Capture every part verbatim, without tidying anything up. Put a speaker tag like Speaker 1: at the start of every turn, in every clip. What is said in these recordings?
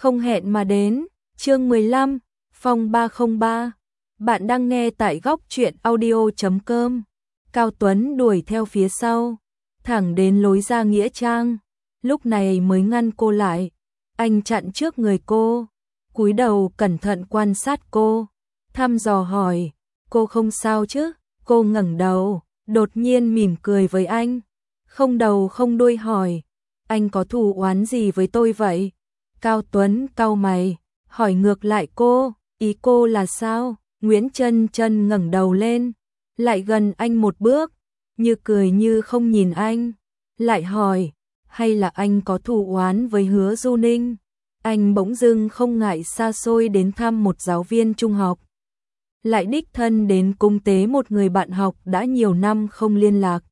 Speaker 1: không hẹn mà đến. Chương mười lăm, phòng ba không ba. Bạn đang nghe tại góc truyện audio chấm com. Cao Tuấn đuổi theo phía sau, thẳng đến lối ra nghĩa trang, lúc này mới ngăn cô lại. Anh chặn trước người cô, cúi đầu cẩn thận quan sát cô, thăm dò hỏi, cô không sao chứ? Cô ngẩng đầu, đột nhiên mỉm cười với anh, không đầu không đuôi hỏi, anh có thù oán gì với tôi vậy? Cao Tuấn cau mày, hỏi ngược lại cô, ý cô là sao? Nguyễn Chân Chân ngẩng đầu lên, lại gần anh một bước, như cười như không nhìn anh, lại hỏi, hay là anh có thù oán với Hứa Du Ninh? Anh bỗng dưng không ngại xa xôi đến thăm một giáo viên trung học, lại đích thân đến cúng tế một người bạn học đã nhiều năm không liên lạc.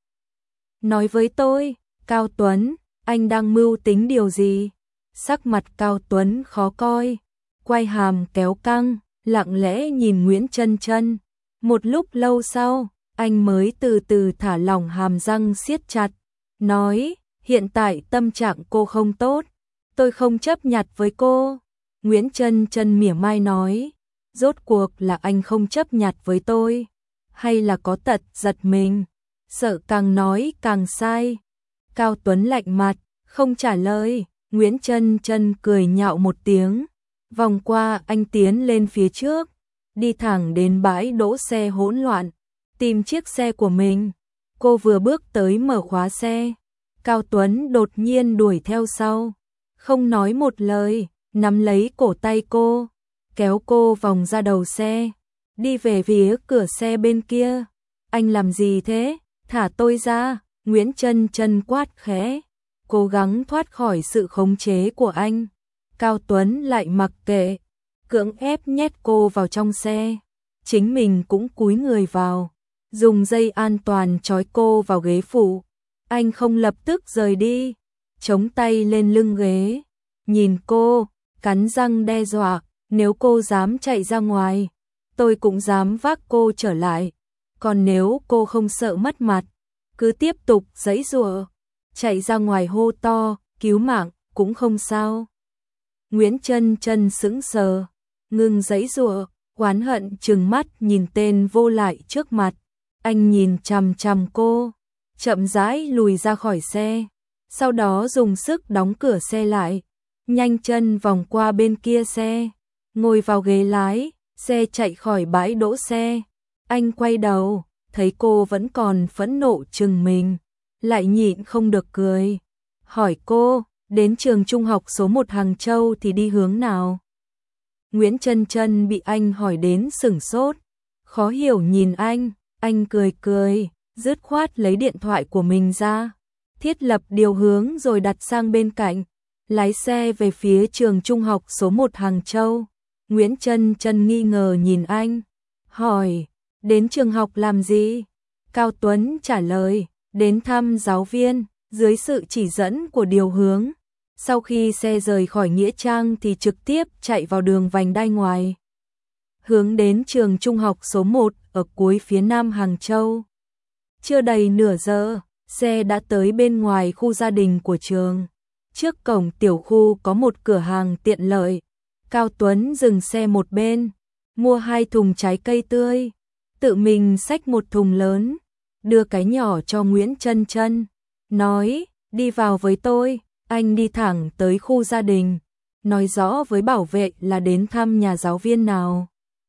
Speaker 1: Nói với tôi, Cao Tuấn, anh đang mưu tính điều gì? Sắc mặt Cao Tuấn khó coi, quai hàm kéo căng, lặng lẽ nhìn Nguyễn Chân Chân. Một lúc lâu sau, anh mới từ từ thả lỏng hàm răng siết chặt, nói, hiện tại tâm trạng cô không tốt, tôi không chấp nhặt với cô. Nguyễn Chân Chân mỉa mai nói, rốt cuộc là anh không chấp nhặt với tôi, hay là có tật giật mình, sợ càng nói càng sai. Cao Tuấn lạnh mặt, không trả lời. Nguyễn Chân Chân cười nhạo một tiếng, vòng qua anh tiến lên phía trước, đi thẳng đến bãi đỗ xe hỗn loạn, tìm chiếc xe của mình. Cô vừa bước tới mở khóa xe, Cao Tuấn đột nhiên đuổi theo sau, không nói một lời, nắm lấy cổ tay cô, kéo cô vòng ra đầu xe, đi về phía cửa xe bên kia. Anh làm gì thế? Thả tôi ra! Nguyễn Chân Chân quát khẽ, cố gắng thoát khỏi sự khống chế của anh. Cao Tuấn lại mặc kệ, cưỡng ép nhét cô vào trong xe, chính mình cũng cúi người vào, dùng dây an toàn trói cô vào ghế phụ. Anh không lập tức rời đi, chống tay lên lưng ghế, nhìn cô, cắn răng đe dọa, nếu cô dám chạy ra ngoài, tôi cũng dám vác cô trở lại, còn nếu cô không sợ mất mặt, cứ tiếp tục giãy giụa, chạy ra ngoài hô to, cứu mạng, cũng không sao. Nguyễn Chân Chân sững sờ, ngừng giãy giụa, oán hận trừng mắt nhìn tên vô lại trước mặt. Anh nhìn chằm chằm cô, chậm rãi lùi ra khỏi xe, sau đó dùng sức đóng cửa xe lại, nhanh chân vòng qua bên kia xe, ngồi vào ghế lái, xe chạy khỏi bãi đỗ xe. Anh quay đầu, thấy cô vẫn còn phẫn nộ chừng mình, lại nhịn không được cười, hỏi cô, đến trường trung học số một Hàng Châu thì đi hướng nào? Nguyễn Chân Chân bị anh hỏi đến sửng sốt, khó hiểu nhìn anh, anh cười cười, dứt khoát lấy điện thoại của mình ra, thiết lập điều hướng rồi đặt sang bên cạnh, lái xe về phía trường trung học số một Hàng Châu. Nguyễn Chân Chân nghi ngờ nhìn anh, hỏi, đến trường học làm gì? Cao Tuấn trả lời, đến thăm giáo viên, dưới sự chỉ dẫn của điều hướng. Sau khi xe rời khỏi nghĩa trang thì trực tiếp chạy vào đường vành đai ngoài, hướng đến trường trung học số một ở cuối phía nam Hàng Châu. Chưa đầy nửa giờ, xe đã tới bên ngoài khu gia đình của trường. Trước cổng tiểu khu có một cửa hàng tiện lợi. Cao Tuấn dừng xe một bên, mua hai thùng trái cây tươi, tự mình xách một thùng lớn, đưa cái nhỏ cho Nguyễn Chân Chân, nói, đi vào với tôi. Anh đi thẳng tới khu gia đình, nói rõ với bảo vệ là đến thăm nhà giáo viên nào.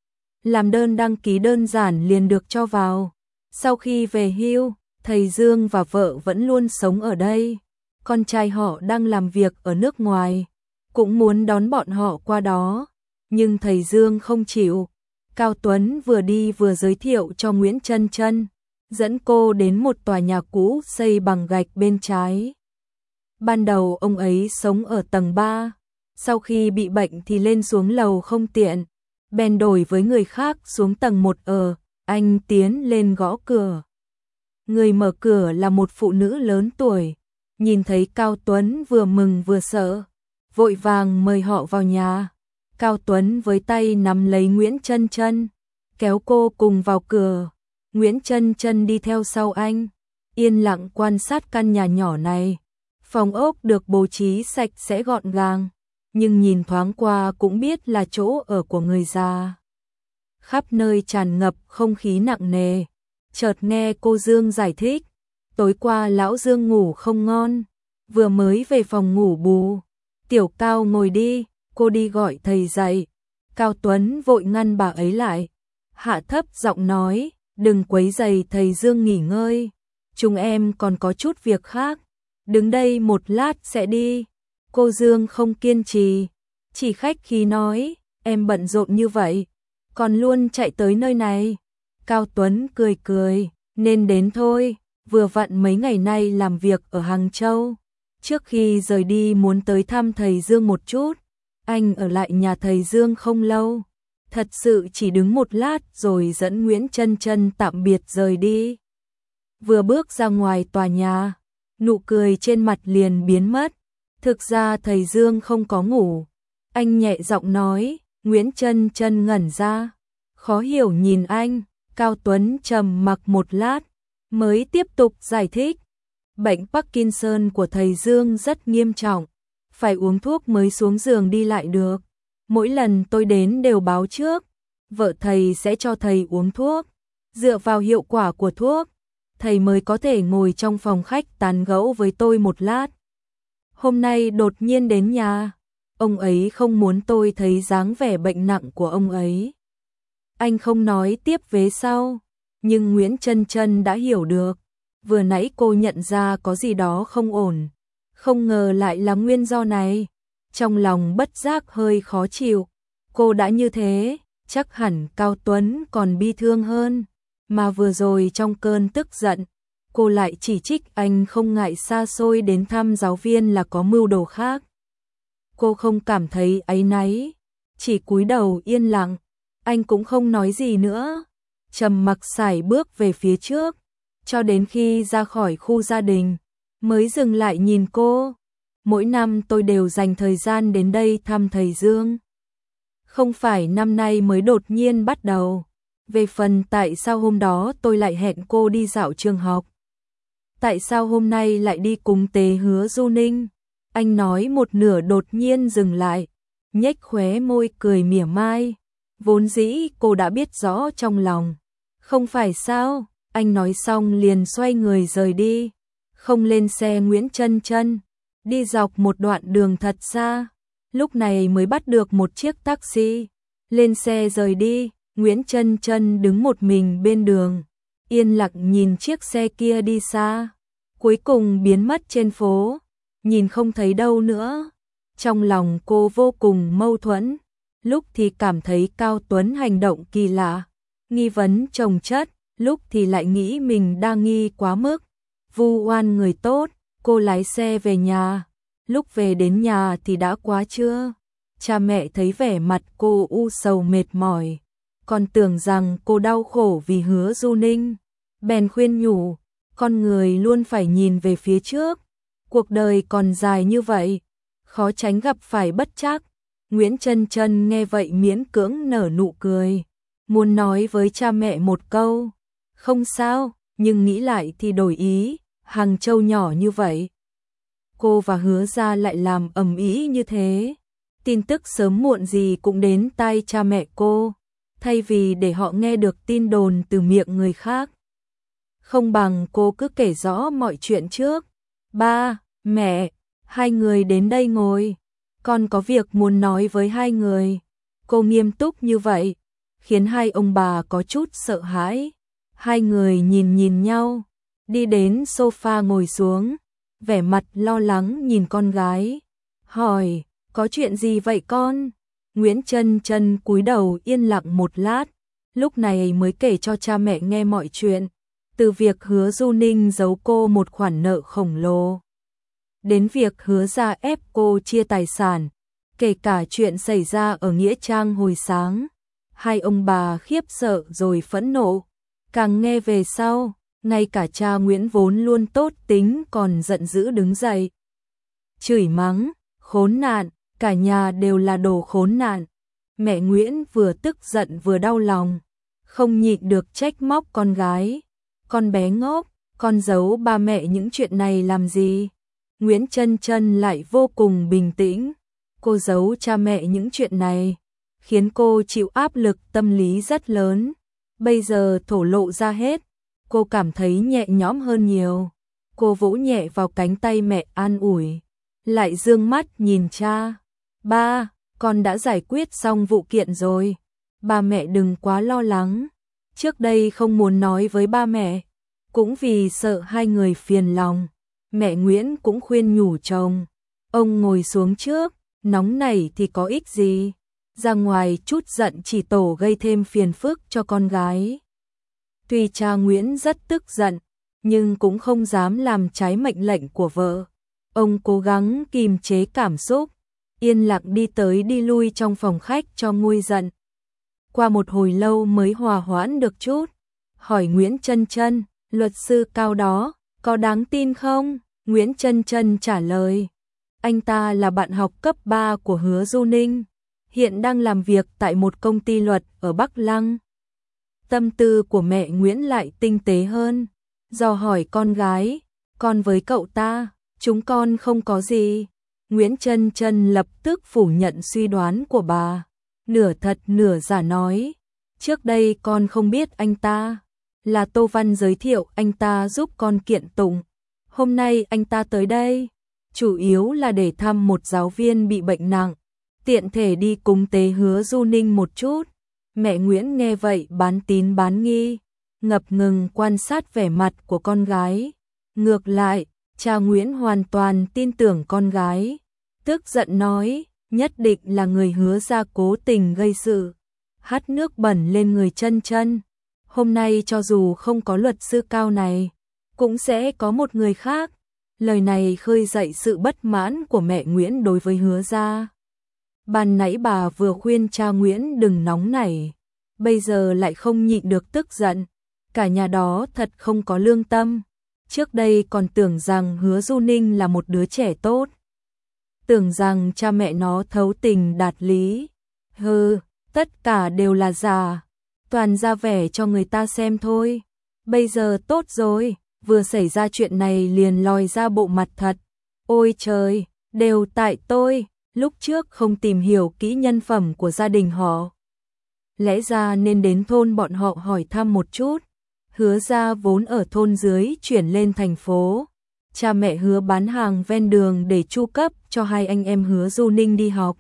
Speaker 1: Làm đơn đăng ký đơn giản liền được cho vào. Sau khi về hưu, thầy Dương và vợ vẫn luôn sống ở đây. Con trai họ đang làm việc ở nước ngoài, cũng muốn đón bọn họ qua đó, nhưng thầy Dương không chịu. Cao Tuấn vừa đi vừa giới thiệu cho Nguyễn Chân Chân, dẫn cô đến một tòa nhà cũ xây bằng gạch bên trái. Ban đầu ông ấy sống ở tầng ba, sau khi bị bệnh thì lên xuống lầu không tiện, bèn đổi với người khác xuống tầng một ở. Anh tiến lên gõ cửa. Người mở cửa là một phụ nữ lớn tuổi, nhìn thấy Cao Tuấn vừa mừng vừa sợ, vội vàng mời họ vào nhà. Cao Tuấn với tay nắm lấy Nguyễn Chân Chân, kéo cô cùng vào cửa. Nguyễn Chân Chân đi theo sau anh, yên lặng quan sát căn nhà nhỏ này. Phòng ốc được bố trí sạch sẽ gọn gàng, nhưng nhìn thoáng qua cũng biết là chỗ ở của người già. Khắp nơi tràn ngập không khí nặng nề. Chợt nghe cô Dương giải thích, tối qua lão Dương ngủ không ngon, vừa mới về phòng ngủ bù. Tiểu Cao ngồi đi, cô đi gọi thầy dậy. Cao Tuấn vội ngăn bà ấy lại, hạ thấp giọng nói, đừng quấy rầy thầy Dương nghỉ ngơi, chúng em còn có chút việc khác, đứng đây một lát sẽ đi. Cô Dương không kiên trì, chỉ khách khí nói, em bận rộn như vậy, còn luôn chạy tới nơi này. Cao Tuấn cười cười, nên đến thôi, vừa vặn mấy ngày nay làm việc ở Hàng Châu. Trước khi rời đi muốn tới thăm thầy Dương một chút, anh ở lại nhà thầy Dương không lâu, thật sự chỉ đứng một lát rồi dẫn Nguyễn Chân Chân tạm biệt rời đi. Vừa bước ra ngoài tòa nhà, nụ cười trên mặt liền biến mất, thực ra thầy Dương không có ngủ. Anh nhẹ giọng nói, Nguyễn Chân Chân ngẩn ra, khó hiểu nhìn anh. Cao Tuấn trầm mặc một lát, mới tiếp tục giải thích. Bệnh Parkinson của thầy Dương rất nghiêm trọng, phải uống thuốc mới xuống giường đi lại được. Mỗi lần tôi đến đều báo trước, vợ thầy sẽ cho thầy uống thuốc. Dựa vào hiệu quả của thuốc, thầy mới có thể ngồi trong phòng khách tán gẫu với tôi một lát. Hôm nay đột nhiên đến nhà, ông ấy không muốn tôi thấy dáng vẻ bệnh nặng của ông ấy. Anh không nói tiếp vế sau, nhưng Nguyễn Chân Chân đã hiểu được. Vừa nãy cô nhận ra có gì đó không ổn, không ngờ lại là nguyên do này. Trong lòng bất giác hơi khó chịu, cô đã như thế, chắc hẳn Cao Tuấn còn bi thương hơn. Mà vừa rồi trong cơn tức giận, cô lại chỉ trích anh không ngại xa xôi đến thăm giáo viên là có mưu đồ khác. Cô không cảm thấy áy náy, chỉ cúi đầu yên lặng. Anh cũng không nói gì nữa, trầm mặc sải bước về phía trước, cho đến khi ra khỏi khu gia đình, mới dừng lại nhìn cô. Mỗi năm tôi đều dành thời gian đến đây thăm thầy Dương. Không phải năm nay mới đột nhiên bắt đầu. Về phần tại sao hôm đó tôi lại hẹn cô đi dạo trường học, tại sao hôm nay lại đi cùng Tế Hứa Du Ninh, anh nói một nửa đột nhiên dừng lại, nhếch khóe môi cười mỉa mai. Vốn dĩ cô đã biết rõ trong lòng. Không phải sao? Anh nói xong liền xoay người rời đi. Không lên xe Nguyễn Chân Chân, đi dọc một đoạn đường thật xa. Lúc này mới bắt được một chiếc taxi. Lên xe rời đi, Nguyễn Chân Chân đứng một mình bên đường, yên lặng nhìn chiếc xe kia đi xa. Cuối cùng biến mất trên phố, nhìn không thấy đâu nữa. Trong lòng cô vô cùng mâu thuẫn. Lúc thì cảm thấy Cao Tuấn hành động kỳ lạ, nghi vấn chồng chất, lúc thì lại nghĩ mình đang nghi quá mức, vu oan người tốt. Cô lái xe về nhà, lúc về đến nhà thì đã quá trưa. Cha mẹ thấy vẻ mặt cô u sầu mệt mỏi, còn tưởng rằng cô đau khổ vì Hứa Du Ninh, bèn khuyên nhủ, con người luôn phải nhìn về phía trước, cuộc đời còn dài như vậy, khó tránh gặp phải bất trắc. Nguyễn Chân Chân nghe vậy miễn cưỡng nở nụ cười, muốn nói với cha mẹ một câu, không sao, nhưng nghĩ lại thì đổi ý, Hàng Châu nhỏ như vậy, cô và Hứa gia lại làm ầm ĩ như thế, tin tức sớm muộn gì cũng đến tai cha mẹ cô, thay vì để họ nghe được tin đồn từ miệng người khác. Không bằng cô cứ kể rõ mọi chuyện trước. Ba, mẹ, hai người đến đây ngồi. Con có việc muốn nói với hai người. Cô nghiêm túc như vậy, khiến hai ông bà có chút sợ hãi. Hai người nhìn nhìn nhau, đi đến sofa ngồi xuống, vẻ mặt lo lắng nhìn con gái. Hỏi, có chuyện gì vậy con? Nguyễn Chân Chân cúi đầu yên lặng một lát, lúc này mới kể cho cha mẹ nghe mọi chuyện. Từ việc Hứa Du Ninh giấu cô một khoản nợ khổng lồ, đến việc Hứa gia ép cô chia tài sản, kể cả chuyện xảy ra ở Nghĩa Trang hồi sáng. Hai ông bà khiếp sợ rồi phẫn nộ, càng nghe về sau, ngay cả cha Nguyễn vốn luôn tốt tính còn giận dữ đứng dậy. Chửi mắng, khốn nạn, cả nhà đều là đồ khốn nạn. Mẹ Nguyễn vừa tức giận vừa đau lòng, không nhịn được trách móc con gái. Con bé ngốc, con giấu ba mẹ những chuyện này làm gì? Nguyễn Chân Chân lại vô cùng bình tĩnh. Cô giấu cha mẹ những chuyện này, khiến cô chịu áp lực tâm lý rất lớn. Bây giờ thổ lộ ra hết, cô cảm thấy nhẹ nhõm hơn nhiều. Cô vỗ nhẹ vào cánh tay mẹ an ủi, lại dương mắt nhìn cha. Ba, con đã giải quyết xong vụ kiện rồi. Ba mẹ đừng quá lo lắng. Trước đây không muốn nói với ba mẹ, cũng vì sợ hai người phiền lòng. Mẹ Nguyễn cũng khuyên nhủ chồng. Ông ngồi xuống trước, nóng nảy thì có ích gì. Ra ngoài chút giận chỉ tổ gây thêm phiền phức cho con gái. Tuy cha Nguyễn rất tức giận, nhưng cũng không dám làm trái mệnh lệnh của vợ. Ông cố gắng kìm chế cảm xúc, yên lặng đi tới đi lui trong phòng khách cho nguôi giận. Qua một hồi lâu mới hòa hoãn được chút, hỏi Nguyễn Chân Chân, luật sư Cao đó, có đáng tin không? Nguyễn Chân Chân trả lời, anh ta là bạn học cấp ba của Hứa Du Ninh, hiện đang làm việc tại một công ty luật ở Bắc Lăng. Tâm tư của mẹ Nguyễn lại tinh tế hơn, dò hỏi con gái, con với cậu ta, chúng con không có gì. Nguyễn Chân Chân lập tức phủ nhận suy đoán của bà, nửa thật nửa giả nói, trước đây con không biết anh ta, là Tô Văn giới thiệu anh ta giúp con kiện tụng. Hôm nay anh ta tới đây, chủ yếu là để thăm một giáo viên bị bệnh nặng, tiện thể đi cúng tế Hứa Du Ninh một chút. Mẹ Nguyễn nghe vậy bán tín bán nghi, ngập ngừng quan sát vẻ mặt của con gái. Ngược lại, cha Nguyễn hoàn toàn tin tưởng con gái, tức giận nói, nhất định là người Hứa gia cố tình gây sự, hắt nước bẩn lên người Chân Chân. Hôm nay cho dù không có luật sư Cao này, cũng sẽ có một người khác. Lời này khơi dậy sự bất mãn của mẹ Nguyễn đối với Hứa gia. Ban nãy bà vừa khuyên cha Nguyễn đừng nóng nảy, bây giờ lại không nhịn được tức giận. Cả nhà đó thật không có lương tâm. Trước đây còn tưởng rằng Hứa Du Ninh là một đứa trẻ tốt, tưởng rằng cha mẹ nó thấu tình đạt lý. Hừ, tất cả đều là giả, toàn ra vẻ cho người ta xem thôi. Bây giờ tốt rồi, vừa xảy ra chuyện này liền lòi ra bộ mặt thật. Ôi trời, đều tại tôi, lúc trước không tìm hiểu kỹ nhân phẩm của gia đình họ. Lẽ ra nên đến thôn bọn họ hỏi thăm một chút. Hứa gia vốn ở thôn dưới chuyển lên thành phố. Cha mẹ Hứa bán hàng ven đường để chu cấp cho hai anh em Hứa Du Ninh đi học.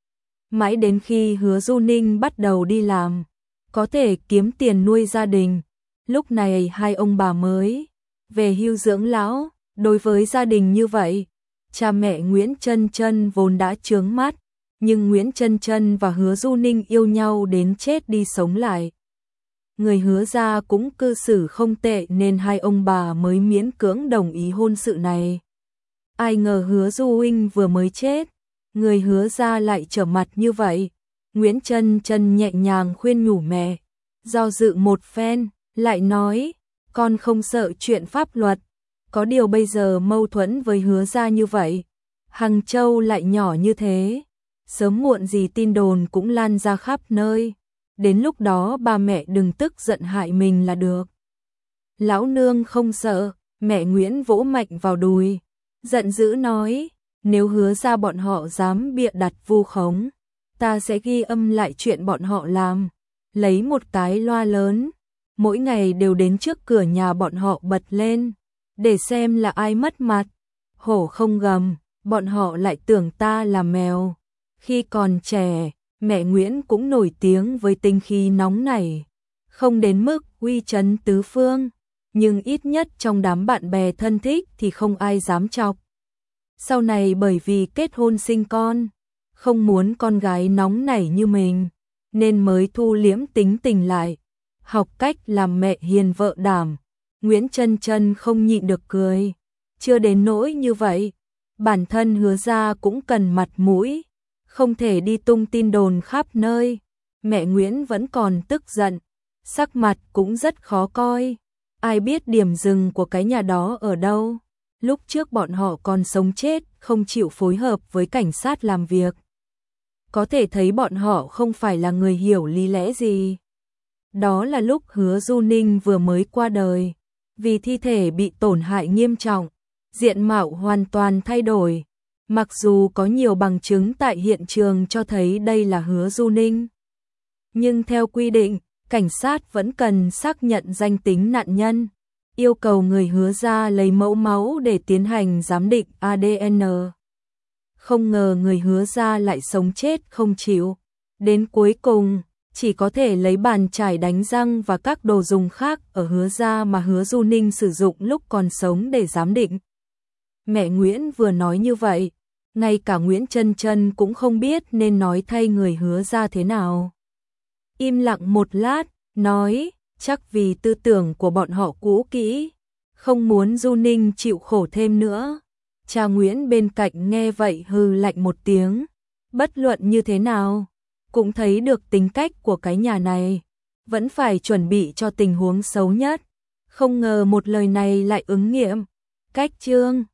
Speaker 1: Mãi đến khi Hứa Du Ninh bắt đầu đi làm, có thể kiếm tiền nuôi gia đình, lúc này hai ông bà mới về hưu dưỡng lão. Đối với gia đình như vậy, cha mẹ Nguyễn Chân Chân vốn đã chướng mắt, nhưng Nguyễn Chân Chân và Hứa Du Ninh yêu nhau đến chết đi sống lại. Người Hứa gia cũng cư xử không tệ nên hai ông bà mới miễn cưỡng đồng ý hôn sự này. Ai ngờ Hứa Du huynh vừa mới chết, người Hứa gia lại trở mặt như vậy. Nguyễn Chân Chân nhẹ nhàng khuyên nhủ mẹ, do dự một phen, lại nói, con không sợ chuyện pháp luật, có điều bây giờ mâu thuẫn với Hứa gia như vậy, Hằng Châu lại nhỏ như thế, sớm muộn gì tin đồn cũng lan ra khắp nơi. Đến lúc đó ba mẹ đừng tức giận hại mình là được. Lão nương không sợ, mẹ Nguyễn vỗ mạnh vào đùi, giận dữ nói, nếu Hứa gia bọn họ dám bịa đặt vu khống, ta sẽ ghi âm lại chuyện bọn họ làm, lấy một cái loa lớn, mỗi ngày đều đến trước cửa nhà bọn họ bật lên, để xem là ai mất mặt. Hổ không gầm, bọn họ lại tưởng ta là mèo. Khi còn trẻ, mẹ Nguyễn cũng nổi tiếng với tính khí nóng nảy, không đến mức uy chấn tứ phương, nhưng ít nhất trong đám bạn bè thân thích thì không ai dám chọc. Sau này bởi vì kết hôn sinh con, không muốn con gái nóng nảy như mình, nên mới thu liễm tính tình lại, học cách làm mẹ hiền vợ đảm. Nguyễn Chân Chân không nhịn được cười, chưa đến nỗi như vậy, bản thân Hứa gia cũng cần mặt mũi, không thể đi tung tin đồn khắp nơi. Mẹ Nguyễn vẫn còn tức giận, sắc mặt cũng rất khó coi. Ai biết điểm dừng của cái nhà đó ở đâu? Lúc trước bọn họ còn sống chết không chịu phối hợp với cảnh sát làm việc. Có thể thấy bọn họ không phải là người hiểu lý lẽ gì. Đó là lúc Hứa Du Ninh vừa mới qua đời, vì thi thể bị tổn hại nghiêm trọng, diện mạo hoàn toàn thay đổi. Mặc dù có nhiều bằng chứng tại hiện trường cho thấy đây là Hứa Du Ninh, nhưng theo quy định, cảnh sát vẫn cần xác nhận danh tính nạn nhân, yêu cầu người Hứa gia lấy mẫu máu để tiến hành giám định a đê en. Không ngờ người Hứa gia lại sống chết không chịu. Đến cuối cùng, chỉ có thể lấy bàn chải đánh răng và các đồ dùng khác ở Hứa gia mà Hứa Du Ninh sử dụng lúc còn sống để giám định. Mẹ Nguyễn vừa nói như vậy, ngay cả Nguyễn Chân Chân cũng không biết nên nói thay người Hứa gia thế nào. Im lặng một lát, nói, chắc vì tư tưởng của bọn họ cũ kỹ, không muốn Du Ninh chịu khổ thêm nữa. Cha Nguyễn bên cạnh nghe vậy hừ lạnh một tiếng, bất luận như thế nào, cũng thấy được tính cách của cái nhà này, vẫn phải chuẩn bị cho tình huống xấu nhất. Không ngờ một lời này lại ứng nghiệm. Cách chương